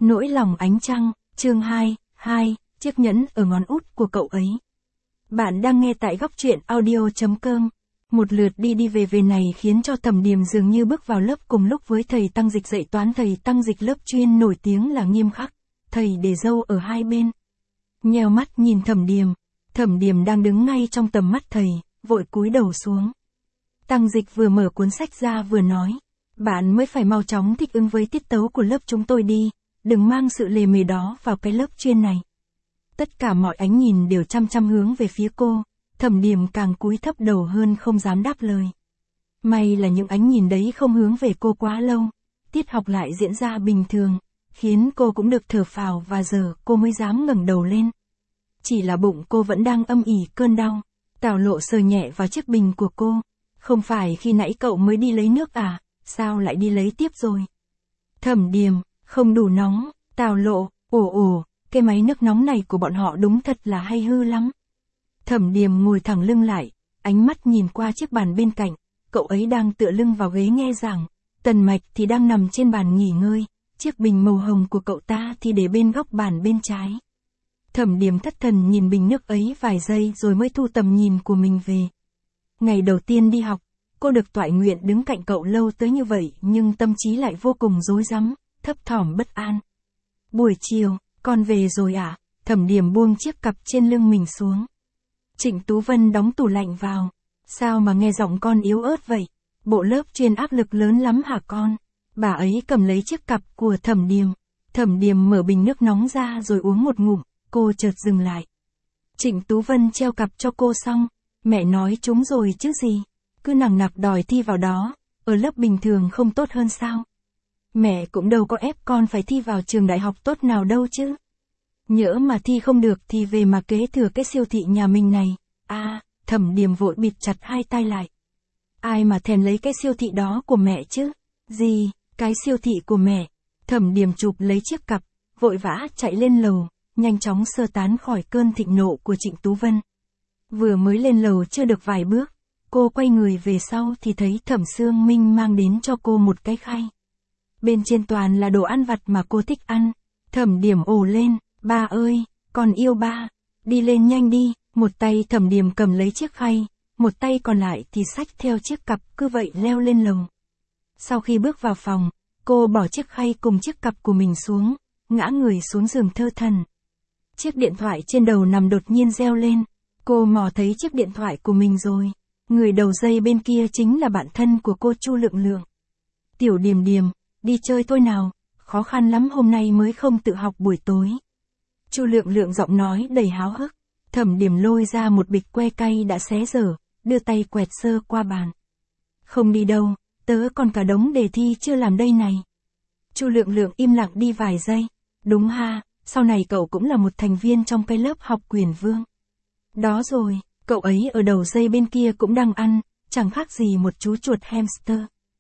Nỗi lòng ánh trăng, chương 2, chiếc nhẫn ở ngón út của cậu ấy. Bạn đang nghe tại góc truyện audio.com. Một lượt đi về này khiến cho Thẩm Điềm dường như bước vào lớp cùng lúc với thầy Tăng Dịch dạy toán. Thầy Tăng Dịch lớp chuyên nổi tiếng là nghiêm khắc, thầy để râu ở hai bên. Nheo mắt nhìn Thẩm Điềm đang đứng ngay trong tầm mắt thầy, vội cúi đầu xuống. Tăng Dịch vừa mở cuốn sách ra vừa nói, bạn mới phải mau chóng thích ứng với tiết tấu của lớp chúng tôi đi, đừng mang sự lề mề đó vào cái lớp chuyên này. Tất cả mọi ánh nhìn đều chăm hướng về phía cô, Thẩm Điềm càng cúi thấp đầu hơn không dám đáp lời. May là những ánh nhìn đấy không hướng về cô quá lâu, tiết học lại diễn ra bình thường, khiến cô cũng được thở phào và giờ cô mới dám ngẩng đầu lên. Chỉ là bụng cô vẫn đang âm ỉ cơn đau. Tào Lộ sờ nhẹ vào chiếc bình của cô. Không phải khi nãy cậu mới đi lấy nước à, sao lại đi lấy tiếp rồi? Thẩm Điềm, không đủ nóng. Tào Lộ, cái máy nước nóng này của bọn họ đúng thật là hay hư lắm. Thẩm Điềm ngồi thẳng lưng lại, ánh mắt nhìn qua chiếc bàn bên cạnh, cậu ấy đang tựa lưng vào ghế nghe giảng, Tần Mạch thì đang nằm trên bàn nghỉ ngơi, chiếc bình màu hồng của cậu ta thì để bên góc bàn bên trái. Thẩm Điềm thất thần nhìn bình nước ấy vài giây rồi mới thu tầm nhìn của mình về. Ngày đầu tiên đi học, cô được toại nguyện đứng cạnh cậu lâu tới như vậy nhưng tâm trí lại vô cùng rối rắm, thấp thỏm bất an. Buổi chiều, con về rồi à? Thẩm Điềm buông chiếc cặp trên lưng mình xuống. Trịnh Tú Vân đóng tủ lạnh vào. Sao mà nghe giọng con yếu ớt vậy? Bộ lớp chuyên áp lực lớn lắm hả con? Bà ấy cầm lấy chiếc cặp của Thẩm Điềm. Thẩm Điềm mở bình nước nóng ra rồi uống một ngụm, cô chợt dừng lại. Trịnh Tú Vân treo cặp cho cô xong, mẹ nói chúng rồi chứ gì? Cứ nằng nặc đòi thi vào đó, ở lớp bình thường không tốt hơn sao? Mẹ cũng đâu có ép con phải thi vào trường đại học tốt nào đâu chứ. Nhỡ mà thi không được thì về mà kế thừa cái siêu thị nhà mình này. Thẩm Điềm vội bịt chặt hai tay lại. Ai mà thèm lấy cái siêu thị đó của mẹ chứ? Gì, cái siêu thị của mẹ? Thẩm Điềm chụp lấy chiếc cặp, vội vã chạy lên lầu, nhanh chóng sơ tán khỏi cơn thịnh nộ của Trịnh Tú Vân. Vừa mới lên lầu chưa được vài bước, cô quay người về sau thì thấy Thẩm Sương Minh mang đến cho cô một cái khay. Bên trên toàn là đồ ăn vặt mà cô thích ăn. Thẩm Điềm ồ lên, ba ơi, con yêu ba, đi lên nhanh đi. Một tay Thẩm Điềm cầm lấy chiếc khay, một tay còn lại thì xách theo chiếc cặp cứ vậy leo lên lầu. Sau khi bước vào phòng, cô bỏ chiếc khay cùng chiếc cặp của mình xuống, ngã người xuống giường thơ thẩn. Chiếc điện thoại trên đầu nằm đột nhiên reo lên, cô mò thấy chiếc điện thoại của mình rồi. Người đầu dây bên kia chính là bạn thân của cô Chu Lượng Lượng. Tiểu Điềm Điềm, đi chơi thôi nào, khó khăn lắm hôm nay mới không tự học buổi tối. Chu Lượng Lượng giọng nói đầy háo hức. Thẩm Điềm lôi ra một bịch que cay đã xé dở, đưa tay quẹt sơ qua bàn. Không đi đâu, tớ còn cả đống đề thi chưa làm đây này. Chu Lượng Lượng im lặng đi vài giây. Đúng ha, sau này cậu cũng là một thành viên trong cái lớp học Quyền Vương. Đó rồi, cậu ấy ở đầu dây bên kia cũng đang ăn, chẳng khác gì một chú chuột hamster.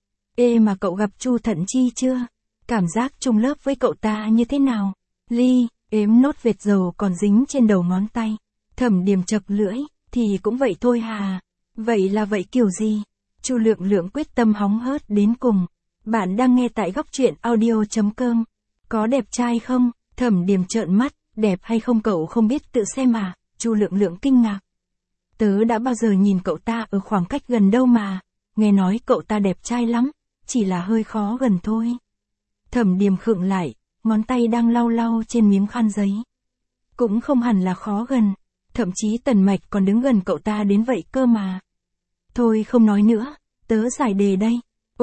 Ê mà cậu gặp Chu Thận Chi chưa? Cảm giác chung lớp với cậu ta như thế nào? Ly, ếm nốt vệt dầu còn dính trên đầu ngón tay. Thẩm Điềm chật lưỡi, thì cũng vậy thôi hà. Vậy là vậy kiểu gì? Chu Lượng Lượng quyết tâm hóng hớt đến cùng. Bạn đang nghe tại góc truyện audio.com. Có đẹp trai không? Thẩm Điềm trợn mắt, đẹp hay không cậu không biết tự xem à? Chu Lượng Lượng kinh ngạc. Tớ đã bao giờ nhìn cậu ta ở khoảng cách gần đâu mà. Nghe nói cậu ta đẹp trai lắm, chỉ là hơi khó gần thôi. Thẩm Điềm khựng lại, ngón tay đang lau trên miếng khăn giấy. Cũng không hẳn là khó gần. Thậm chí Tần Mạch còn đứng gần cậu ta đến vậy cơ mà. Thôi không nói nữa, tớ giải đề đây.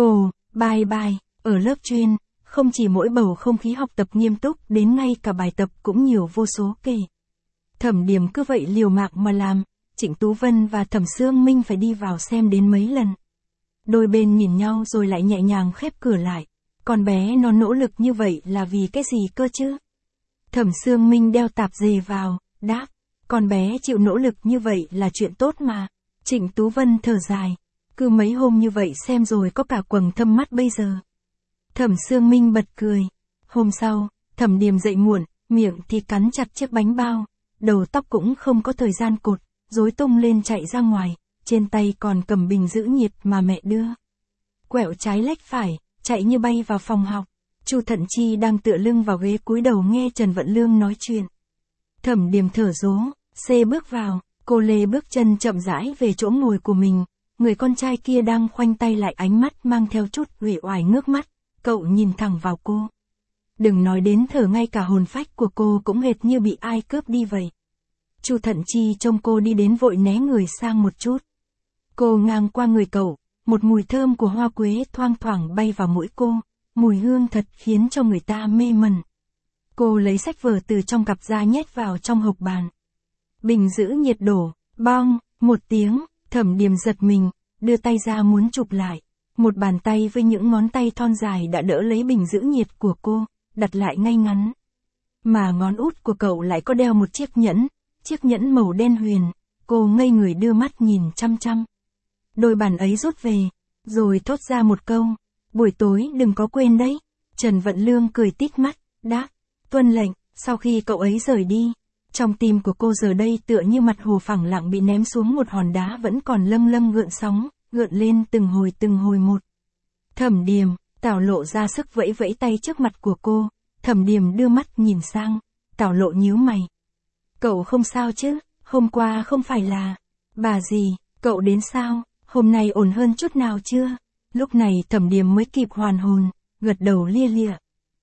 Bye, ở lớp chuyên, không chỉ mỗi bầu không khí học tập nghiêm túc đến ngay cả bài tập cũng nhiều vô số kể. Thẩm Điềm cứ vậy liều mạng mà làm, Trịnh Tú Vân và Thẩm Sương Minh phải đi vào xem đến mấy lần. Đôi bên nhìn nhau rồi lại nhẹ nhàng khép cửa lại. Con bé nó nỗ lực như vậy là vì cái gì cơ chứ? Thẩm Sương Minh đeo tạp dề vào, đáp. Con bé chịu nỗ lực như vậy là chuyện tốt mà. Trịnh Tú Vân thở dài. Cứ mấy hôm như vậy xem rồi có cả quầng thâm mắt bây giờ. Thẩm Sương Minh bật cười. Hôm sau, Thẩm Điềm dậy muộn, miệng thì cắn chặt chiếc bánh bao. Đầu tóc cũng không có thời gian cột, rối tung lên chạy ra ngoài. Trên tay còn cầm bình giữ nhiệt mà mẹ đưa. Quẹo trái lách phải, chạy như bay vào phòng học. Chu Thận Chi đang tựa lưng vào ghế cúi đầu nghe Trần Vận Lương nói chuyện. Thẩm Điềm thở dố, bước vào, cô lê bước chân chậm rãi về chỗ ngồi của mình, người con trai kia đang khoanh tay lại, ánh mắt mang theo chút uể oải ngước mắt, cậu nhìn thẳng vào cô. Đừng nói đến thở, ngay cả hồn phách của cô cũng hệt như bị ai cướp đi vậy. Chu Thận Chi trông cô đi đến vội né người sang một chút. Cô ngang qua người cậu, một mùi thơm của hoa quế thoang thoảng bay vào mũi cô, mùi hương thật khiến cho người ta mê mẩn. Cô lấy sách vở từ trong cặp ra nhét vào trong hộc bàn. Bình giữ nhiệt đổ, bong, một tiếng, Thẩm Điềm giật mình, đưa tay ra muốn chụp lại. Một bàn tay với những ngón tay thon dài đã đỡ lấy bình giữ nhiệt của cô, đặt lại ngay ngắn. Mà ngón út của cậu lại có đeo một chiếc nhẫn màu đen huyền. Cô ngây người đưa mắt nhìn chăm chăm. Đôi bàn ấy rút về, rồi thốt ra một câu, buổi tối đừng có quên đấy. Trần Vận Lương cười tít mắt, đáp, tuân lệnh. Sau khi cậu ấy rời đi, trong tim của cô giờ đây tựa như mặt hồ phẳng lặng bị ném xuống một hòn đá vẫn còn lâng lâng gợn sóng, gợn lên từng hồi một. Thẩm Điềm, Tào Lộ ra sức vẫy vẫy tay trước mặt của cô. Thẩm Điềm đưa mắt nhìn sang, Tào Lộ nhíu mày. Cậu không sao chứ, hôm qua không phải là... Bà gì, cậu đến sao, hôm nay ổn hơn chút nào chưa? Lúc này Thẩm Điềm mới kịp hoàn hồn, gật đầu lia lịa.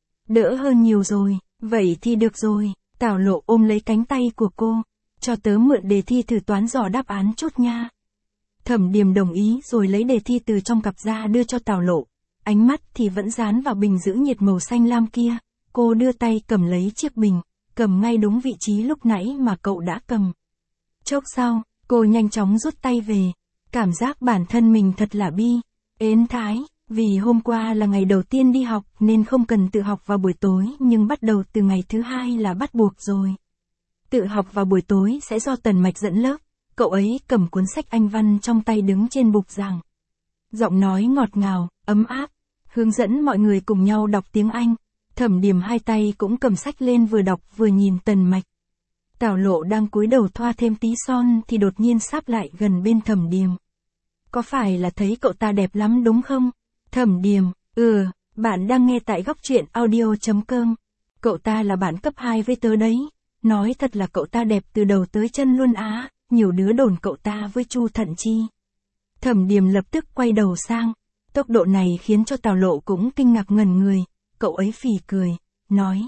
Đỡ hơn nhiều rồi, vậy thì được rồi. Tào Lộ ôm lấy cánh tay của cô, cho tớ mượn đề thi thử toán dò đáp án chút nha. Thẩm Điềm đồng ý rồi lấy đề thi từ trong cặp ra đưa cho Tào Lộ. Ánh mắt thì vẫn dán vào bình giữ nhiệt màu xanh lam kia. Cô đưa tay cầm lấy chiếc bình, cầm ngay đúng vị trí lúc nãy mà cậu đã cầm. Chốc sau, cô nhanh chóng rút tay về. Cảm giác bản thân mình thật là ến thái, vì hôm qua là ngày đầu tiên đi học nên không cần tự học vào buổi tối, nhưng bắt đầu từ ngày thứ hai là bắt buộc rồi. Tự học vào buổi tối sẽ do Tần Mạch dẫn lớp. Cậu ấy cầm cuốn sách Anh văn trong tay đứng trên bục giảng. Giọng nói ngọt ngào, ấm áp, hướng dẫn mọi người cùng nhau đọc tiếng Anh. Thẩm Điềm hai tay cũng cầm sách lên vừa đọc vừa nhìn Tần Mạch. Tào Lộ đang cúi đầu thoa thêm tí son thì đột nhiên sáp lại gần bên Thẩm Điềm. Có phải là thấy cậu ta đẹp lắm đúng không? Thẩm Điềm, bạn đang nghe tại Góc Truyện Audio.com. Cậu ta là bạn cấp 2 với tớ đấy. Nói thật là cậu ta đẹp từ đầu tới chân luôn á, nhiều đứa đồn cậu ta với Chu Thận Chi. Thẩm Điềm lập tức quay đầu sang. Tốc độ này khiến cho Tào Lộ cũng kinh ngạc ngẩn người. Cậu ấy phì cười, nói.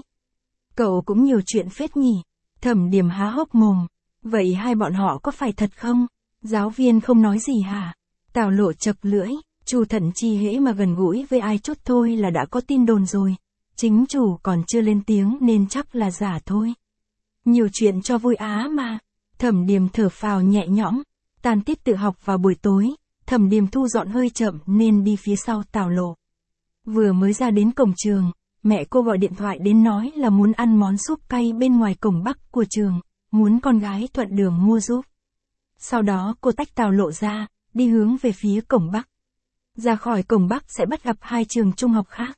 Cậu cũng nhiều chuyện phết nhỉ. Thẩm Điềm há hốc mồm. Vậy hai bọn họ có phải thật không? Giáo viên không nói gì hả? Tào Lộ chật lưỡi. Chu Thận Chi hễ mà gần gũi với ai chút thôi là đã có tin đồn rồi. Chính chủ còn chưa lên tiếng nên chắc là giả thôi. Nhiều chuyện cho vui á mà. Thẩm Điềm thở phào nhẹ nhõm. Tan tiết tự học vào buổi tối, Thẩm Điềm thu dọn hơi chậm nên đi phía sau Tào Lộ. Vừa mới ra đến cổng trường, mẹ cô gọi điện thoại đến nói là muốn ăn món súp cay bên ngoài cổng Bắc của trường, muốn con gái thuận đường mua giúp. Sau đó cô tách Tào Lộ ra, đi hướng về phía cổng Bắc. Ra khỏi cổng Bắc sẽ bắt gặp hai trường trung học khác.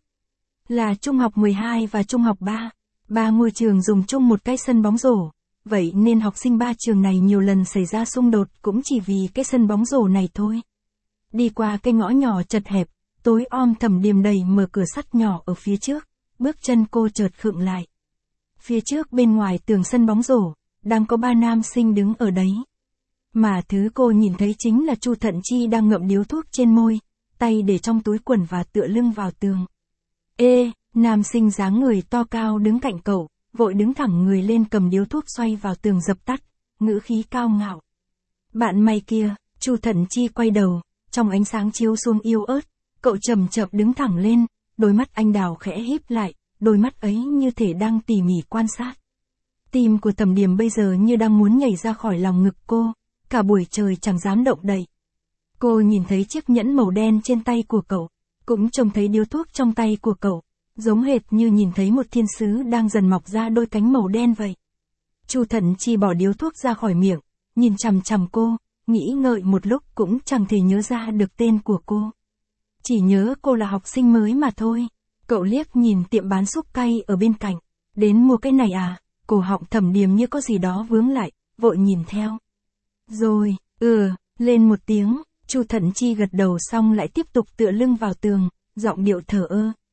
Là Trung học 12 và Trung học 3. Ba ngôi trường dùng chung một cái sân bóng rổ. Vậy nên học sinh ba trường này nhiều lần xảy ra xung đột cũng chỉ vì cái sân bóng rổ này thôi. Đi qua cái ngõ nhỏ chật hẹp, tối om, Thẩm Điềm đẩy mở cửa sắt nhỏ ở phía trước. Bước chân cô chợt khựng lại. Phía trước bên ngoài tường sân bóng rổ, đang có ba nam sinh đứng ở đấy. Mà thứ cô nhìn thấy chính là Chu Thận Chi đang ngậm điếu thuốc trên môi, tay để trong túi quần và tựa lưng vào tường. Nam sinh dáng người to cao đứng cạnh cậu, vội đứng thẳng người lên cầm điếu thuốc xoay vào tường dập tắt, ngữ khí cao ngạo. Bạn mày kia. Chu Thận Chi quay đầu, trong ánh sáng chiếu xuống yếu ớt, cậu chậm chậm đứng thẳng lên, đôi mắt anh đào khẽ híp lại, đôi mắt ấy như thể đang tỉ mỉ quan sát. Tim của Thẩm Điềm bây giờ như đang muốn nhảy ra khỏi lòng ngực cô, cả buổi trời chẳng dám động đậy. Cô nhìn thấy chiếc nhẫn màu đen trên tay của cậu, cũng trông thấy điếu thuốc trong tay của cậu, giống hệt như nhìn thấy một thiên sứ đang dần mọc ra đôi cánh màu đen vậy. Chu Thận Chi bỏ điếu thuốc ra khỏi miệng, nhìn chằm chằm cô, nghĩ ngợi một lúc cũng chẳng thể nhớ ra được tên của cô. Chỉ nhớ cô là học sinh mới mà thôi. Cậu liếc nhìn tiệm bán súp cay ở bên cạnh. Đến mua cái này à? Cổ họng Thẩm Điềm như có gì đó vướng lại, vội nhìn theo. Rồi, lên một tiếng, Chu Thận Chi gật đầu xong lại tiếp tục tựa lưng vào tường, giọng điệu thờ ơ.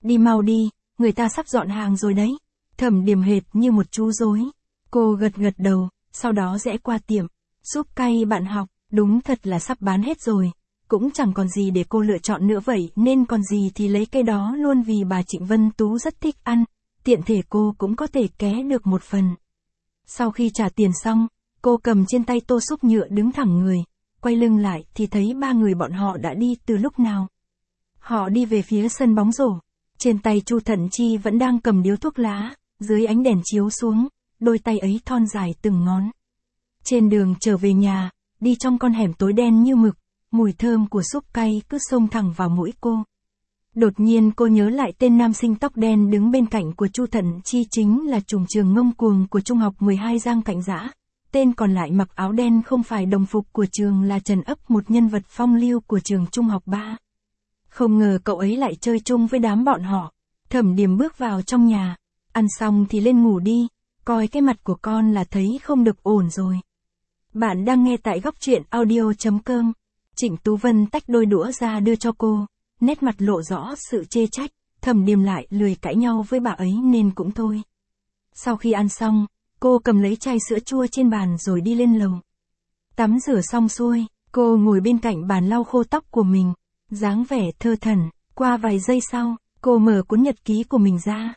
Đi mau đi, người ta sắp dọn hàng rồi đấy. Thẩm Điềm hệt như một chú rối. Cô gật gật đầu, sau đó rẽ qua tiệm. Súp cay bạn học, đúng thật là sắp bán hết rồi. Cũng chẳng còn gì để cô lựa chọn nữa vậy nên còn gì thì lấy cái đó luôn vì bà Trịnh Vân Tú rất thích ăn. Tiện thể cô cũng có thể ké được một phần. Sau khi trả tiền xong, cô cầm trên tay tô súp nhựa đứng thẳng người. Quay lưng lại thì thấy ba người bọn họ đã đi từ lúc nào. Họ đi về phía sân bóng rổ. Trên tay Chu Thận Chi vẫn đang cầm điếu thuốc lá, dưới ánh đèn chiếu xuống, đôi tay ấy thon dài từng ngón. Trên đường trở về nhà, đi trong con hẻm tối đen như mực, mùi thơm của súp cay cứ xông thẳng vào mũi cô. Đột nhiên cô nhớ lại tên nam sinh tóc đen đứng bên cạnh của Chu Thận Chi chính là trùm trường ngông cuồng của Trung học 12 Giang Cạnh Dã. Tên còn lại mặc áo đen không phải đồng phục của trường là Trần Ấp, một nhân vật phong lưu của trường Trung học 3. Không ngờ cậu ấy lại chơi chung với đám bọn họ. Thẩm Điềm bước vào trong nhà, ăn xong thì lên ngủ đi, coi cái mặt của con là thấy không được ổn rồi. Bạn đang nghe tại góc truyện audio.com. Trịnh Tú Vân tách đôi đũa ra đưa cho cô, nét mặt lộ rõ sự chê trách. Thẩm Điềm lại lười cãi nhau với bà ấy nên cũng thôi. Sau khi ăn xong, cô cầm lấy chai sữa chua trên bàn rồi đi lên lầu. Tắm rửa xong xuôi, cô ngồi bên cạnh bàn lau khô tóc của mình, dáng vẻ thơ thẩn. Qua vài giây sau, cô mở cuốn nhật ký của mình ra.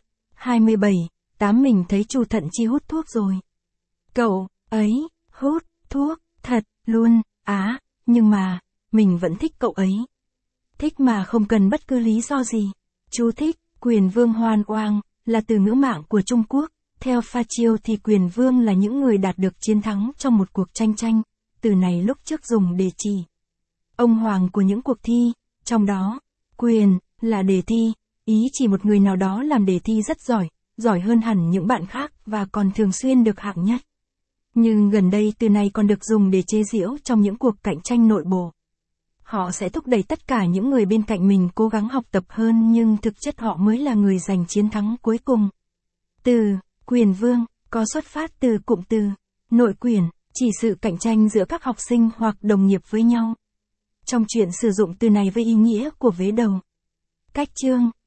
27/8 mình thấy Chu Thận Chi hút thuốc rồi. Cậu ấy hút thuốc thật luôn, nhưng mà mình vẫn thích cậu ấy. Thích mà không cần bất cứ lý do gì. Chú thích, quyền vương hoan oang, là từ ngữ mạng của Trung Quốc. Theo Pha Chiêu thì quyền vương là những người đạt được chiến thắng trong một cuộc tranh. Từ này lúc trước dùng để chỉ ông hoàng của những cuộc thi, trong đó, quyền là đề thi, ý chỉ một người nào đó làm đề thi rất giỏi, giỏi hơn hẳn những bạn khác và còn thường xuyên được hạng nhất. Nhưng gần đây từ này còn được dùng để chế giễu trong những cuộc cạnh tranh nội bộ. Họ sẽ thúc đẩy tất cả những người bên cạnh mình cố gắng học tập hơn nhưng thực chất họ mới là người giành chiến thắng cuối cùng. Từ quyền vương có xuất phát từ cụm từ nội quyền, chỉ sự cạnh tranh giữa các học sinh hoặc đồng nghiệp với nhau. Trong truyện sử dụng từ này với ý nghĩa của vế đầu. Cách chương